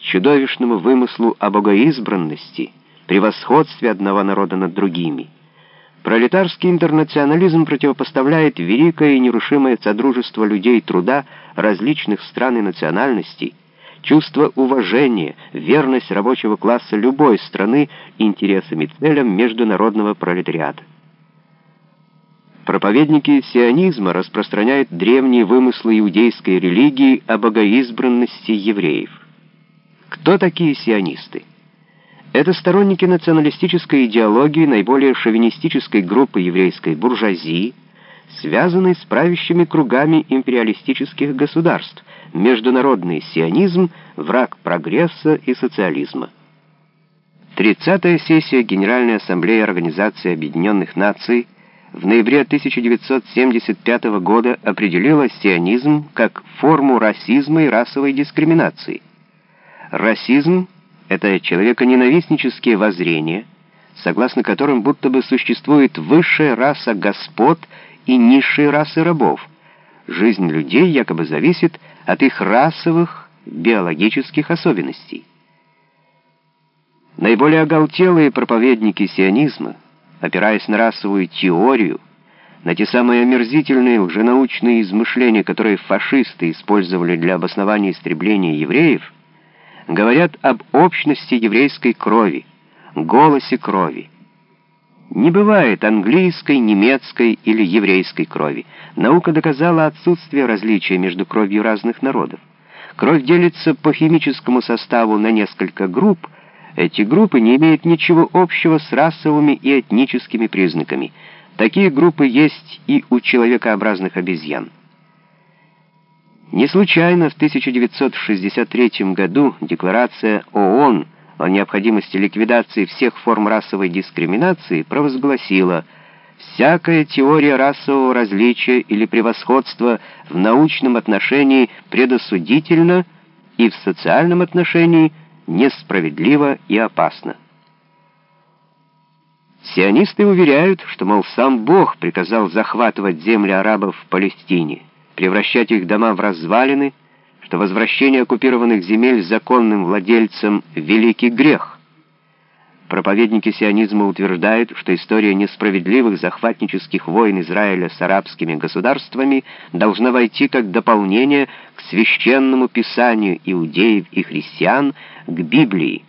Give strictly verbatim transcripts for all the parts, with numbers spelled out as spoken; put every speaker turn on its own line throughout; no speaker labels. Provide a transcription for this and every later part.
чудовищному вымыслу о богоизбранности, превосходстве одного народа над другими. Пролетарский интернационализм противопоставляет великое и нерушимое содружество людей труда различных стран и национальностей, чувство уважения, верность рабочего класса любой страны интересам и целям международного пролетариата. Проповедники сионизма распространяют древние вымыслы иудейской религии о богоизбранности евреев. Кто такие сионисты? Это сторонники националистической идеологии наиболее шовинистической группы еврейской буржуазии, связанной с правящими кругами империалистических государств. Международный сионизм — враг прогресса и социализма. тридцатая сессия Генеральной Ассамблеи Организации Объединенных Наций в ноябре тысяча девятьсот семьдесят пятого года определила сионизм как форму расизма и расовой дискриминации. Расизм — это человеконенавистнические воззрения, согласно которым будто бы существует высшая раса господ и низшие расы рабов. Жизнь людей якобы зависит от их расовых, биологических особенностей. Наиболее оголтелые проповедники сионизма, опираясь на расовую теорию, на те самые омерзительные лженаучные измышления, которые фашисты использовали для обоснования истребления евреев, говорят об общности еврейской крови, голосе крови. Не бывает английской, немецкой или еврейской крови. Наука доказала отсутствие различия между кровью разных народов. Кровь делится по химическому составу на несколько групп. Эти группы не имеют ничего общего с расовыми и этническими признаками. Такие группы есть и у человекообразных обезьян. Не случайно в тысяча девятьсот шестьдесят третьем году Декларация ООН о необходимости ликвидации всех форм расовой дискриминации провозгласила: «Всякая теория расового различия или превосходства в научном отношении предосудительна и в социальном отношении несправедлива и опасна». Сионисты уверяют, что, мол, сам Бог приказал захватывать земли арабов в Палестине, превращать их дома в развалины, что возвращение оккупированных земель законным владельцам — великий грех. Проповедники сионизма утверждают, что история несправедливых захватнических войн Израиля с арабскими государствами должна войти как дополнение к священному писанию иудеев и христиан, к Библии.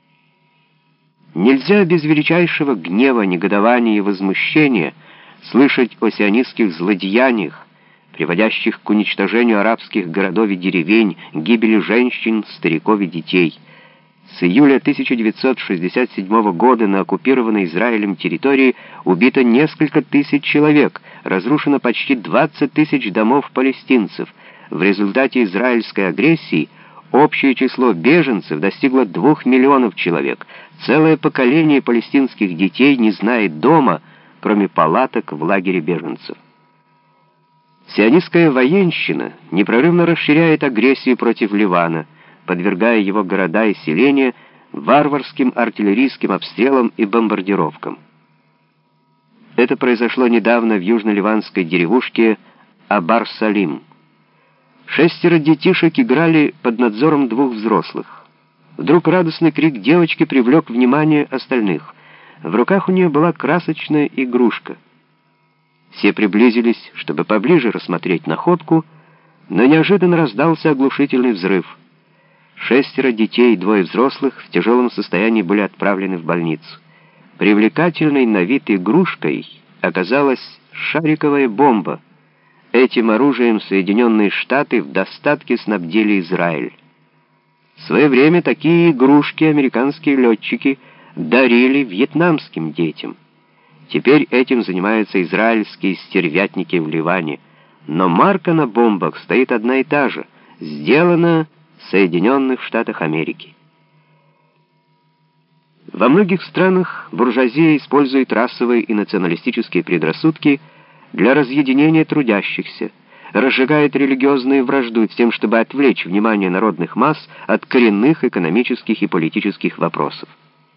Нельзя без величайшего гнева, негодования и возмущения слышать о сионистских злодеяниях, приводящих к уничтожению арабских городов и деревень, гибели женщин, стариков и детей. С июля тысяча девятьсот шестьдесят седьмого года на оккупированной Израилем территории убито несколько тысяч человек, разрушено почти двадцать тысяч домов палестинцев. В результате израильской агрессии общее число беженцев достигло двух миллионов человек. Целое поколение палестинских детей не знает дома, кроме палаток в лагере беженцев. Сионистская военщина непрерывно расширяет агрессию против Ливана, подвергая его города и селения варварским артиллерийским обстрелам и бомбардировкам. Это произошло недавно в южно-ливанской деревушке Абар-Салим. Шестеро детишек играли под надзором двух взрослых. Вдруг радостный крик девочки привлек внимание остальных. В руках у нее была красочная игрушка. Все приблизились, чтобы поближе рассмотреть находку, но неожиданно раздался оглушительный взрыв. Шестеро детей и двое взрослых в тяжелом состоянии были отправлены в больницу. Привлекательной на вид игрушкой оказалась шариковая бомба. Этим оружием Соединенные Штаты в достатке снабдили Израиль. В свое время такие игрушки американские летчики дарили вьетнамским детям. Теперь этим занимаются израильские стервятники в Ливане. Но марка на бомбах стоит одна и та же, сделана в Соединенных Штатах Америки. Во многих странах буржуазия использует расовые и националистические предрассудки для разъединения трудящихся, разжигает религиозную вражду с тем, чтобы отвлечь внимание народных масс от коренных экономических и политических вопросов.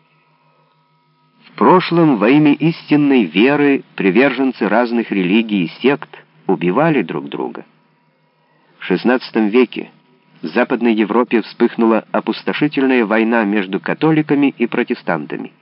В прошлом во имя истинной веры приверженцы разных религий и сект убивали друг друга. В шестнадцатом веке в Западной Европе вспыхнула опустошительная война между католиками и протестантами.